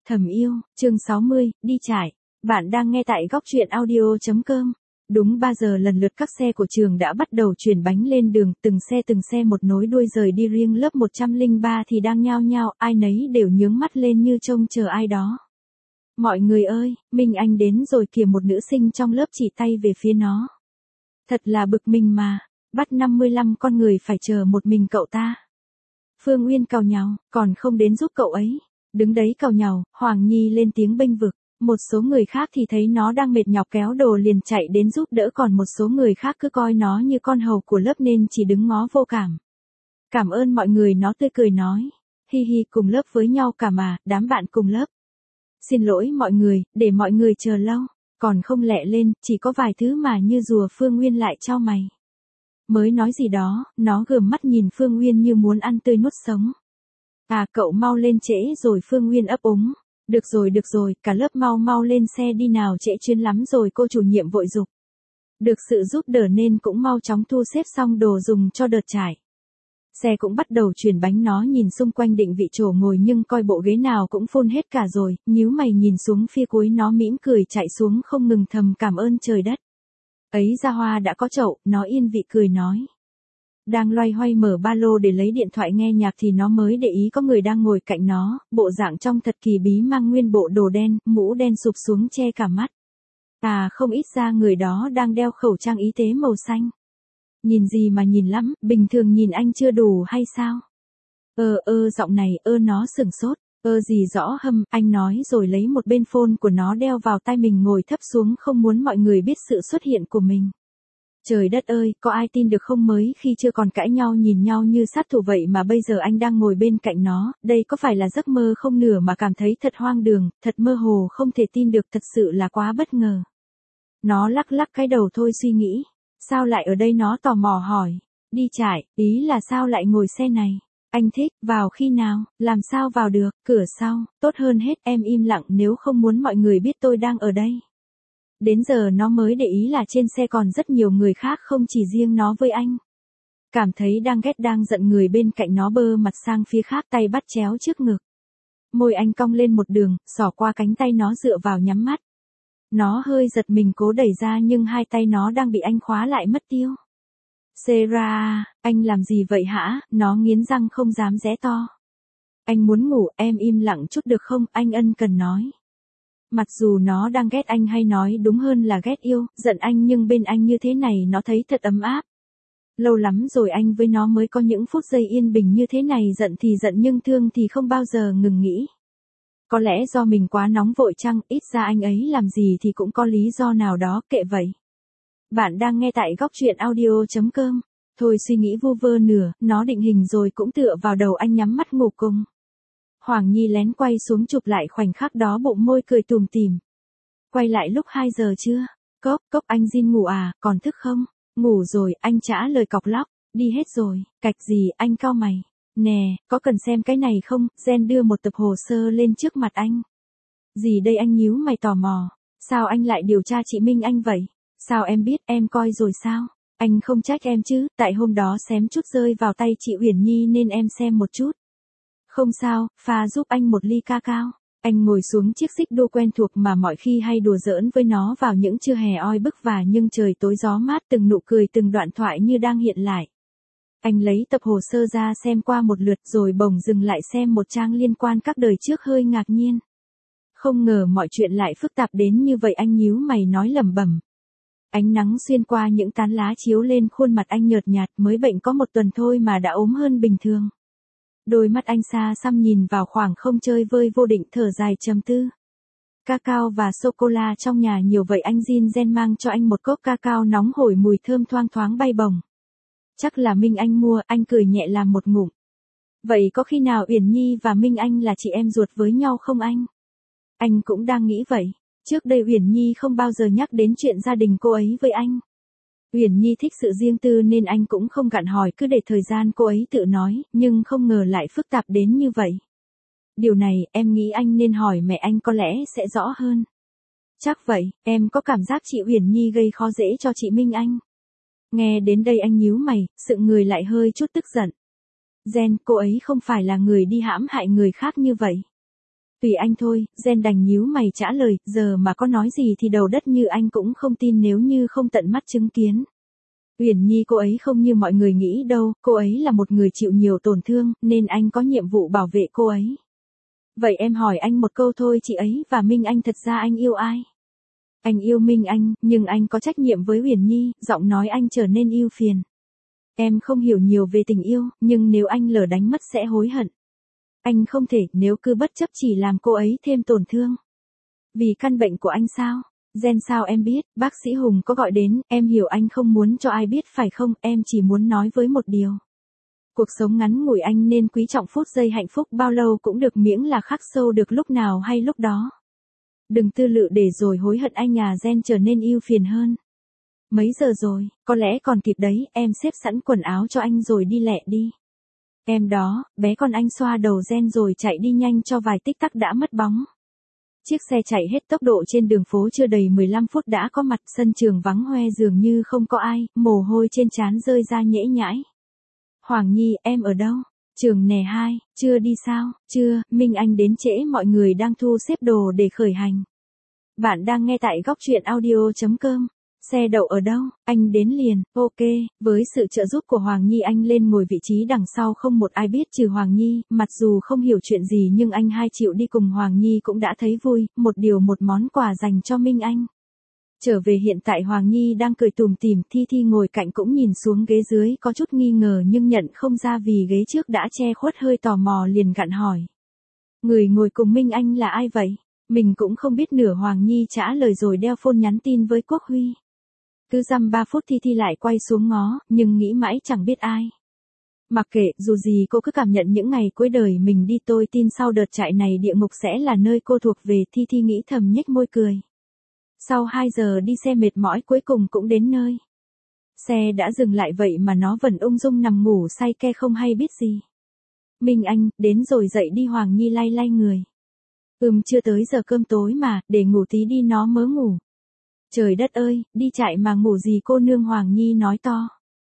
Thầm yêu, chương 60, đi trải. Bạn đang nghe tại góc truyện audio.com. Đúng 3 giờ lần lượt các xe của trường đã bắt đầu chuyển bánh lên đường, từng xe một nối đuôi rời đi riêng lớp 103 thì đang nhao nhao, ai nấy đều nhướng mắt lên như trông chờ ai đó. Mọi người ơi, Minh Anh đến rồi kìa, một nữ sinh trong lớp chỉ tay về phía nó. Thật là bực mình mà, bắt 55 con người phải chờ một mình cậu ta. Phương Uyên càu nhàu, còn không đến giúp cậu ấy. Đứng đấy càu nhàu, Hoàng Nhi lên tiếng bênh vực. Một số người khác thì thấy nó đang mệt nhọc kéo đồ liền chạy đến giúp đỡ, còn một số người khác cứ coi nó như con hầu của lớp nên chỉ đứng ngó vô cảm. Cảm ơn mọi người, nó tươi cười nói. Hi hi, cùng lớp với nhau cả mà, đám bạn cùng lớp. Xin lỗi mọi người, để mọi người chờ lâu. Còn không lẹ lên, chỉ có vài thứ mà như rùa. Phương Uyên lại chau mày. Mới nói gì đó, nó gườm mắt nhìn Phương Uyên như muốn ăn tươi nuốt sống. À, cậu mau lên trễ rồi. Phương Uyên ấp úng. Được rồi, cả lớp mau lên xe đi nào, trễ chuyến lắm rồi. Cô chủ nhiệm vội giục. Được sự giúp đỡ nên cũng mau chóng thu xếp xong đồ dùng cho đợt trải. Xe cũng bắt đầu chuyển bánh, nó nhìn xung quanh định vị chỗ ngồi nhưng coi bộ ghế nào cũng full hết cả rồi, nhíu mày nhìn xuống phía cuối, nó mỉm cười chạy xuống không ngừng thầm cảm ơn trời đất. Ấy ra hoa đã có chậu, nó yên vị cười nói. Đang loay hoay mở ba lô để lấy điện thoại nghe nhạc thì nó mới để ý có người đang ngồi cạnh nó, bộ dạng trông thật kỳ bí, mang nguyên bộ đồ đen, mũ đen sụp xuống che cả mắt. À, không ít ra người đó đang đeo khẩu trang y tế màu xanh. Nhìn gì mà nhìn lắm, bình thường nhìn anh chưa đủ hay sao? Giọng này, nó sửng sốt. Gì rõ hâm, anh nói rồi lấy một bên phone của nó đeo vào tai mình, ngồi thấp xuống không muốn mọi người biết sự xuất hiện của mình. Trời đất ơi, có ai tin được không, mới khi chưa còn cãi nhau nhìn nhau như sát thủ vậy mà bây giờ anh đang ngồi bên cạnh nó, đây có phải là giấc mơ không, nửa mà cảm thấy thật hoang đường, thật mơ hồ, không thể tin được, thật sự là quá bất ngờ. Nó lắc cái đầu thôi suy nghĩ. Sao lại ở đây, nó tò mò hỏi. Đi trải, ý là sao lại ngồi xe này? Anh thích, vào khi nào, làm sao vào được, cửa sau, tốt hơn hết em im lặng nếu không muốn mọi người biết tôi đang ở đây. Đến giờ nó mới để ý là trên xe còn rất nhiều người khác, không chỉ riêng nó với anh. Cảm thấy đang ghét đang giận, người bên cạnh nó bơ mặt sang phía khác, tay bắt chéo trước ngực. Môi anh cong lên một đường, xỏ qua cánh tay nó dựa vào nhắm mắt. Nó hơi giật mình cố đẩy ra nhưng hai tay nó đang bị anh khóa lại mất tiêu. Sarah, anh làm gì vậy hả? Nó nghiến răng không dám ré to. Anh muốn ngủ, em im lặng chút được không? Anh ân cần nói. Mặc dù nó đang ghét anh, hay nói đúng hơn là ghét yêu, giận anh, nhưng bên anh như thế này nó thấy thật ấm áp. Lâu lắm rồi anh với nó mới có những phút giây yên bình như thế này, giận thì giận nhưng thương thì không bao giờ ngừng nghĩ. Có lẽ do mình quá nóng vội chăng, ít ra anh ấy làm gì thì cũng có lý do nào đó, kệ vậy. Bạn đang nghe tại góc truyện audio.com. Thôi suy nghĩ vu vơ nửa, nó định hình rồi cũng tựa vào đầu anh nhắm mắt ngủ cùng. Hoàng Nhi lén quay xuống chụp lại khoảnh khắc đó, bụng môi cười tủm tỉm. Quay lại lúc 2 giờ chưa? Cốc anh Jin ngủ à, còn thức không? Ngủ rồi, anh trả lời cọc lóc. Đi hết rồi, cạch gì, anh cau mày. Nè, có cần xem cái này không? Jen đưa một tập hồ sơ lên trước mặt anh. Gì đây, anh nhíu mày tò mò. Sao anh lại điều tra chị Minh Anh vậy? Sao em biết, em coi rồi sao? Anh không trách em chứ, tại hôm đó xém chút rơi vào tay chị Uyển Nhi nên em xem một chút. Không sao, pha giúp anh một ly ca cao. Anh ngồi xuống chiếc xích đu quen thuộc mà mọi khi hay đùa giỡn với nó vào những trưa hè oi bức và nhưng trời tối gió mát, từng nụ cười từng đoạn thoại như đang hiện lại. Anh lấy tập hồ sơ ra xem qua một lượt rồi bỗng dừng lại xem một trang liên quan các đời trước, hơi ngạc nhiên. Không ngờ mọi chuyện lại phức tạp đến như vậy, anh nhíu mày nói lẩm bẩm. Ánh nắng xuyên qua những tán lá chiếu lên khuôn mặt anh nhợt nhạt, mới bệnh có 1 tuần thôi mà đã ốm hơn bình thường. Đôi mắt anh xa xăm nhìn vào khoảng không chơi vơi vô định, thở dài trầm tư. Cacao và sô-cô-la trong nhà nhiều vậy, anh Jen mang cho anh một cốc cacao nóng hổi, mùi thơm thoang thoáng bay bổng. Chắc là Minh Anh mua, anh cười nhẹ làm một ngụm. Vậy có khi nào Uyển Nhi và Minh Anh là chị em ruột với nhau không anh? Anh cũng đang nghĩ vậy. Trước đây Uyển Nhi không bao giờ nhắc đến chuyện gia đình cô ấy với anh. Uyển Nhi thích sự riêng tư nên anh cũng không gặng hỏi, cứ để thời gian cô ấy tự nói, nhưng không ngờ lại phức tạp đến như vậy. Điều này, em nghĩ anh nên hỏi mẹ anh, có lẽ sẽ rõ hơn. Chắc vậy, em có cảm giác chị Uyển Nhi gây khó dễ cho chị Minh Anh. Nghe đến đây anh nhíu mày, sững người lại hơi chút tức giận. Jen, cô ấy không phải là người đi hãm hại người khác như vậy. Tùy anh thôi, Gen đành nhíu mày trả lời, giờ mà có nói gì thì đầu đất như anh cũng không tin nếu như không tận mắt chứng kiến. Uyển Nhi cô ấy không như mọi người nghĩ đâu, cô ấy là một người chịu nhiều tổn thương, nên anh có nhiệm vụ bảo vệ cô ấy. Vậy em hỏi anh một câu thôi, chị ấy và Minh Anh thật ra anh yêu ai? Anh yêu Minh Anh, nhưng anh có trách nhiệm với Uyển Nhi, giọng nói anh trở nên ưu phiền. Em không hiểu nhiều về tình yêu, nhưng nếu anh lỡ đánh mất sẽ hối hận. Anh không thể, nếu cứ bất chấp chỉ làm cô ấy thêm tổn thương. Vì căn bệnh của anh sao? Gen sao em biết, bác sĩ Hùng có gọi đến, em hiểu anh không muốn cho ai biết phải không, em chỉ muốn nói với một điều. Cuộc sống ngắn ngủi anh nên quý trọng phút giây hạnh phúc bao lâu cũng được miễn là khắc sâu được lúc nào hay lúc đó. Đừng tư lự để rồi hối hận anh à. Gen trở nên ưu phiền hơn. Mấy giờ rồi, có lẽ còn kịp đấy, em xếp sẵn quần áo cho anh rồi đi lẹ đi. Em đó, bé con anh xoa đầu Gen rồi chạy đi nhanh cho vài tích tắc đã mất bóng. Chiếc xe chạy hết tốc độ trên đường phố chưa đầy 15 phút đã có mặt, sân trường vắng hoe dường như không có ai, mồ hôi trên trán rơi ra nhễ nhãi. Hoàng Nhi, em ở đâu? Trường nè 2, chưa đi sao? Chưa, Minh Anh đến trễ, mọi người đang thu xếp đồ để khởi hành. Bạn đang nghe tại góc truyện audio.com. Xe đậu ở đâu? Anh đến liền, ok. Với sự trợ giúp của Hoàng Nhi anh lên ngồi vị trí đằng sau không một ai biết trừ Hoàng Nhi, mặc dù không hiểu chuyện gì nhưng anh hai chịu đi cùng Hoàng Nhi cũng đã thấy vui, một món quà dành cho Minh Anh. Trở về hiện tại Hoàng Nhi đang cười tủm tỉm, Thi Thi ngồi cạnh cũng nhìn xuống ghế dưới có chút nghi ngờ nhưng nhận không ra vì ghế trước đã che khuất, hơi tò mò liền gặn hỏi. Người ngồi cùng Minh Anh là ai vậy? Mình cũng không biết nửa. Hoàng Nhi trả lời rồi đeo phone nhắn tin với Quốc Huy. Cứ dăm 3 phút Thi Thi lại quay xuống ngó, nhưng nghĩ mãi chẳng biết ai. Mặc kệ, dù gì cô cứ cảm nhận những ngày cuối đời mình đi, tôi tin sau đợt trại này địa ngục sẽ là nơi cô thuộc về. Thi Thi nghĩ thầm nhếch môi cười. Sau 2 giờ đi xe mệt mỏi cuối cùng cũng đến nơi. Xe đã dừng lại vậy mà nó vẫn ung dung nằm ngủ say ke không hay biết gì. Minh Anh, đến rồi dậy đi. Hoàng Nhi lay lay người. Chưa tới giờ cơm tối mà, để ngủ tí đi, nó mớ ngủ. Trời đất ơi, đi chạy mà ngủ gì cô nương? Hoàng Nhi nói to.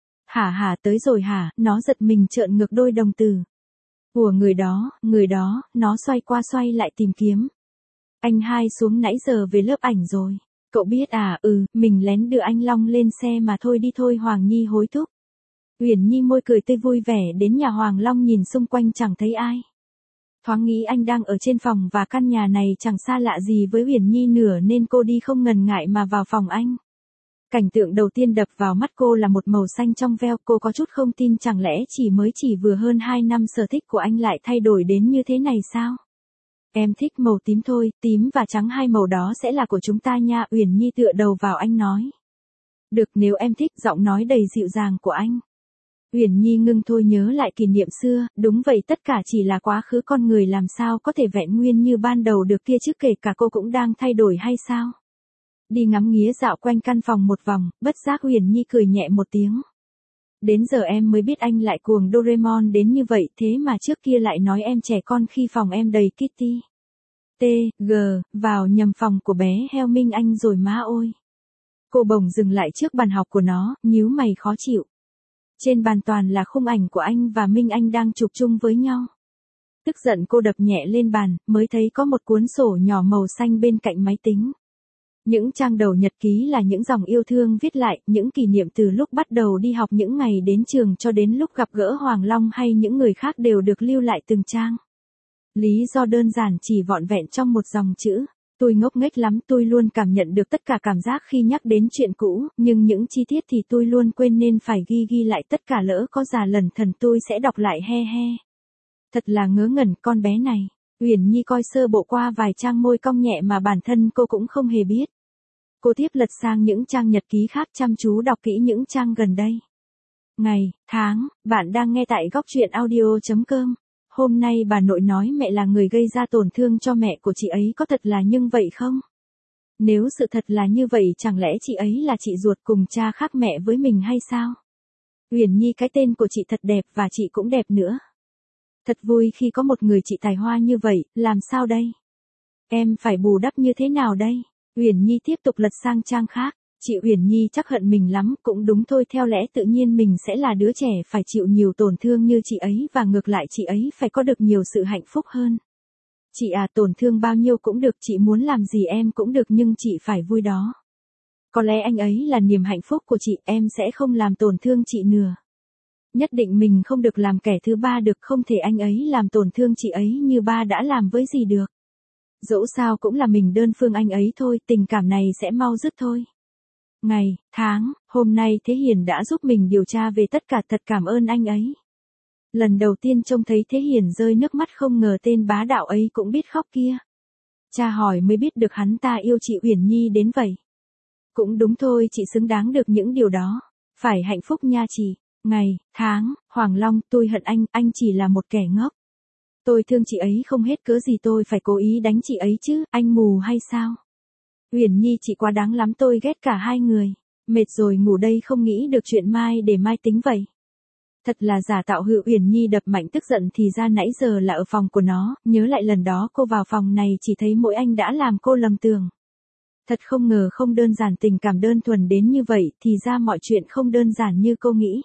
Hả tới rồi hả? Nó giật mình trợn ngược đôi đồng tử. Ủa người đó, nó xoay qua xoay lại tìm kiếm. Anh hai xuống nãy giờ về lớp ảnh rồi. Cậu biết à? Mình lén đưa anh Long lên xe mà, thôi đi thôi. Hoàng Nhi hối thúc. Uyển Nhi môi cười tươi vui vẻ đến nhà Hoàng Long, nhìn xung quanh chẳng thấy ai. Thoáng nghĩ anh đang ở trên phòng và căn nhà này chẳng xa lạ gì với Uyển Nhi nửa nên cô đi không ngần ngại mà vào phòng anh. Cảnh tượng đầu tiên đập vào mắt cô là một màu xanh trong veo, cô có chút không tin, chẳng lẽ chỉ vừa hơn 2 năm sở thích của anh lại thay đổi đến như thế này sao? Em thích màu tím thôi, tím và trắng, hai màu đó sẽ là của chúng ta nha. Uyển Nhi tựa đầu vào anh nói. Được, nếu em thích. Giọng nói đầy dịu dàng của anh. Uyển Nhi ngưng thôi, nhớ lại kỷ niệm xưa, đúng vậy, tất cả chỉ là quá khứ, con người làm sao có thể vẹn nguyên như ban đầu được kia chứ, kể cả cô cũng đang thay đổi hay sao? Đi ngắm nghía dạo quanh căn phòng một vòng, bất giác Uyển Nhi cười nhẹ một tiếng. Đến giờ em mới biết anh lại cuồng Doraemon đến như vậy, thế mà trước kia lại nói em trẻ con khi phòng em đầy Kitty. Vào nhầm phòng của bé heo Minh Anh rồi má ôi. Cô bỗng dừng lại trước bàn học của nó, nhíu mày khó chịu. Trên bàn toàn là khung ảnh của anh và Minh Anh đang chụp chung với nhau. Tức giận cô đập nhẹ lên bàn, mới thấy có một cuốn sổ nhỏ màu xanh bên cạnh máy tính. Những trang đầu nhật ký là những dòng yêu thương viết lại, những kỷ niệm từ lúc bắt đầu đi học, những ngày đến trường cho đến lúc gặp gỡ Hoàng Long hay những người khác đều được lưu lại từng trang. Lý do đơn giản chỉ vọn vẹn trong một dòng chữ. Tôi ngốc nghếch lắm, tôi luôn cảm nhận được tất cả cảm giác khi nhắc đến chuyện cũ, nhưng những chi tiết thì tôi luôn quên nên phải ghi lại tất cả, lỡ có già lẩn thẩn tôi sẽ đọc lại he. Thật là ngớ ngẩn con bé này. Uyển Nhi coi sơ bộ qua vài trang, môi cong nhẹ mà bản thân cô cũng không hề biết. Cô tiếp lật sang những trang nhật ký khác, chăm chú đọc kỹ những trang gần đây. Ngày, tháng, bạn đang nghe tại góc truyện audio.com. Hôm nay bà nội nói mẹ là người gây ra tổn thương cho mẹ của chị ấy, có thật là như vậy không? Nếu sự thật là như vậy, chẳng lẽ chị ấy là chị ruột cùng cha khác mẹ với mình hay sao? Uyển Nhi, cái tên của chị thật đẹp và chị cũng đẹp nữa. Thật vui khi có một người chị tài hoa như vậy, làm sao đây? Em phải bù đắp như thế nào đây? Uyển Nhi tiếp tục lật sang trang khác. Chị Uyển Nhi chắc hận mình lắm, cũng đúng thôi, theo lẽ tự nhiên mình sẽ là đứa trẻ phải chịu nhiều tổn thương như chị ấy, và ngược lại chị ấy phải có được nhiều sự hạnh phúc hơn. Chị à, tổn thương bao nhiêu cũng được, chị muốn làm gì em cũng được, nhưng chị phải vui đó. Có lẽ anh ấy là niềm hạnh phúc của chị, em sẽ không làm tổn thương chị nữa. Nhất định mình không được làm kẻ thứ ba được, không thể anh ấy làm tổn thương chị ấy như ba đã làm với gì được. Dẫu sao cũng là mình đơn phương anh ấy thôi, tình cảm này sẽ mau dứt thôi. Ngày, tháng, hôm nay Thế Hiền đã giúp mình điều tra về tất cả, thật cảm ơn anh ấy. Lần đầu tiên trông thấy Thế Hiền rơi nước mắt, không ngờ tên bá đạo ấy cũng biết khóc kia. Cha hỏi mới biết được hắn ta yêu chị Uyển Nhi đến vậy. Cũng đúng thôi, chị xứng đáng được những điều đó. Phải hạnh phúc nha chị. Ngày, tháng, Hoàng Long, tôi hận anh chỉ là một kẻ ngốc. Tôi thương chị ấy không hết cớ gì tôi phải cố ý đánh chị ấy chứ, anh mù hay sao? Uyển Nhi chị quá đáng lắm, tôi ghét cả hai người. Mệt rồi, ngủ đây, không nghĩ được chuyện mai để mai tính vậy. Thật là giả tạo hự. Uyển Nhi đập mạnh tức giận, thì ra nãy giờ là ở phòng của nó, nhớ lại lần đó cô vào phòng này chỉ thấy mỗi anh đã làm cô lầm tưởng. Thật không ngờ không đơn giản, tình cảm đơn thuần đến như vậy, thì ra mọi chuyện không đơn giản như cô nghĩ.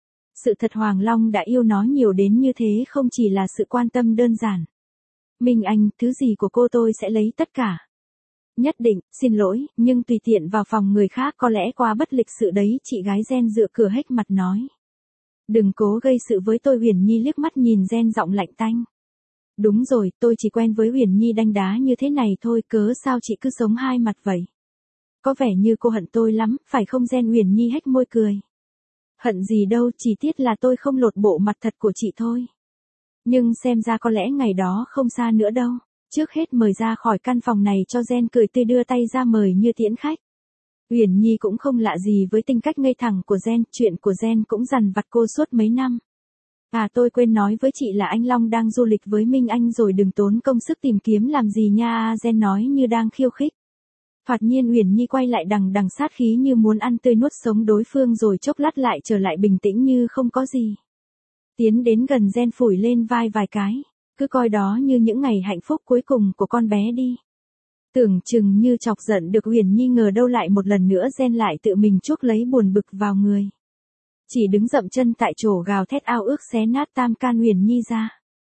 Sự thật Hoàng Long đã yêu nó nhiều đến như thế không chỉ là sự quan tâm đơn giản. Minh Anh, thứ gì của cô tôi sẽ lấy tất cả. Nhất định, xin lỗi, nhưng tùy tiện vào phòng người khác có lẽ quá bất lịch sự đấy, chị gái Gen dựa cửa hếch mặt nói. Đừng cố gây sự với tôi. Uyển Nhi liếc mắt nhìn Gen giọng lạnh tanh. Đúng rồi, tôi chỉ quen với Uyển Nhi đanh đá như thế này thôi, cớ sao chị cứ sống hai mặt vậy? Có vẻ như cô hận tôi lắm, phải không Gen? Uyển Nhi hếch môi cười. Hận gì đâu, chỉ tiếc là tôi không lột bộ mặt thật của chị thôi. Nhưng xem ra có lẽ ngày đó không xa nữa đâu. Trước hết mời ra khỏi căn phòng này cho Gen, cười tươi đưa tay ra mời như tiễn khách. Uyển Nhi cũng không lạ gì với tính cách ngây thẳng của Gen, chuyện của Gen cũng dằn vặt cô suốt mấy năm. À, tôi quên nói với chị là anh Long đang du lịch với Minh Anh rồi, đừng tốn công sức tìm kiếm làm gì nha. Gen nói như đang khiêu khích. Thoạt nhiên Uyển Nhi quay lại đằng đằng sát khí như muốn ăn tươi nuốt sống đối phương, rồi chốc lát lại trở lại bình tĩnh như không có gì. Tiến đến gần Gen phủi lên vai vài cái. Cứ coi đó như những ngày hạnh phúc cuối cùng của con bé đi. Tưởng chừng như chọc giận được Uyển Nhi, ngờ đâu lại một lần nữa Gen lại tự mình chuốc lấy buồn bực vào người. Chỉ đứng dậm chân tại chỗ gào thét ao ước xé nát tam can Uyển Nhi ra.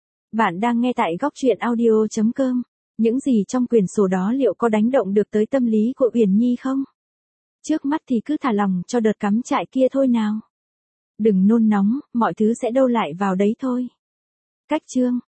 Bạn đang nghe tại góc truyện audio.com. Những gì trong quyển sổ đó liệu có đánh động được tới tâm lý của Uyển Nhi không? Trước mắt thì cứ thả lòng cho đợt cắm trại kia thôi nào. Đừng nôn nóng, mọi thứ sẽ đâu lại vào đấy thôi. Cách chương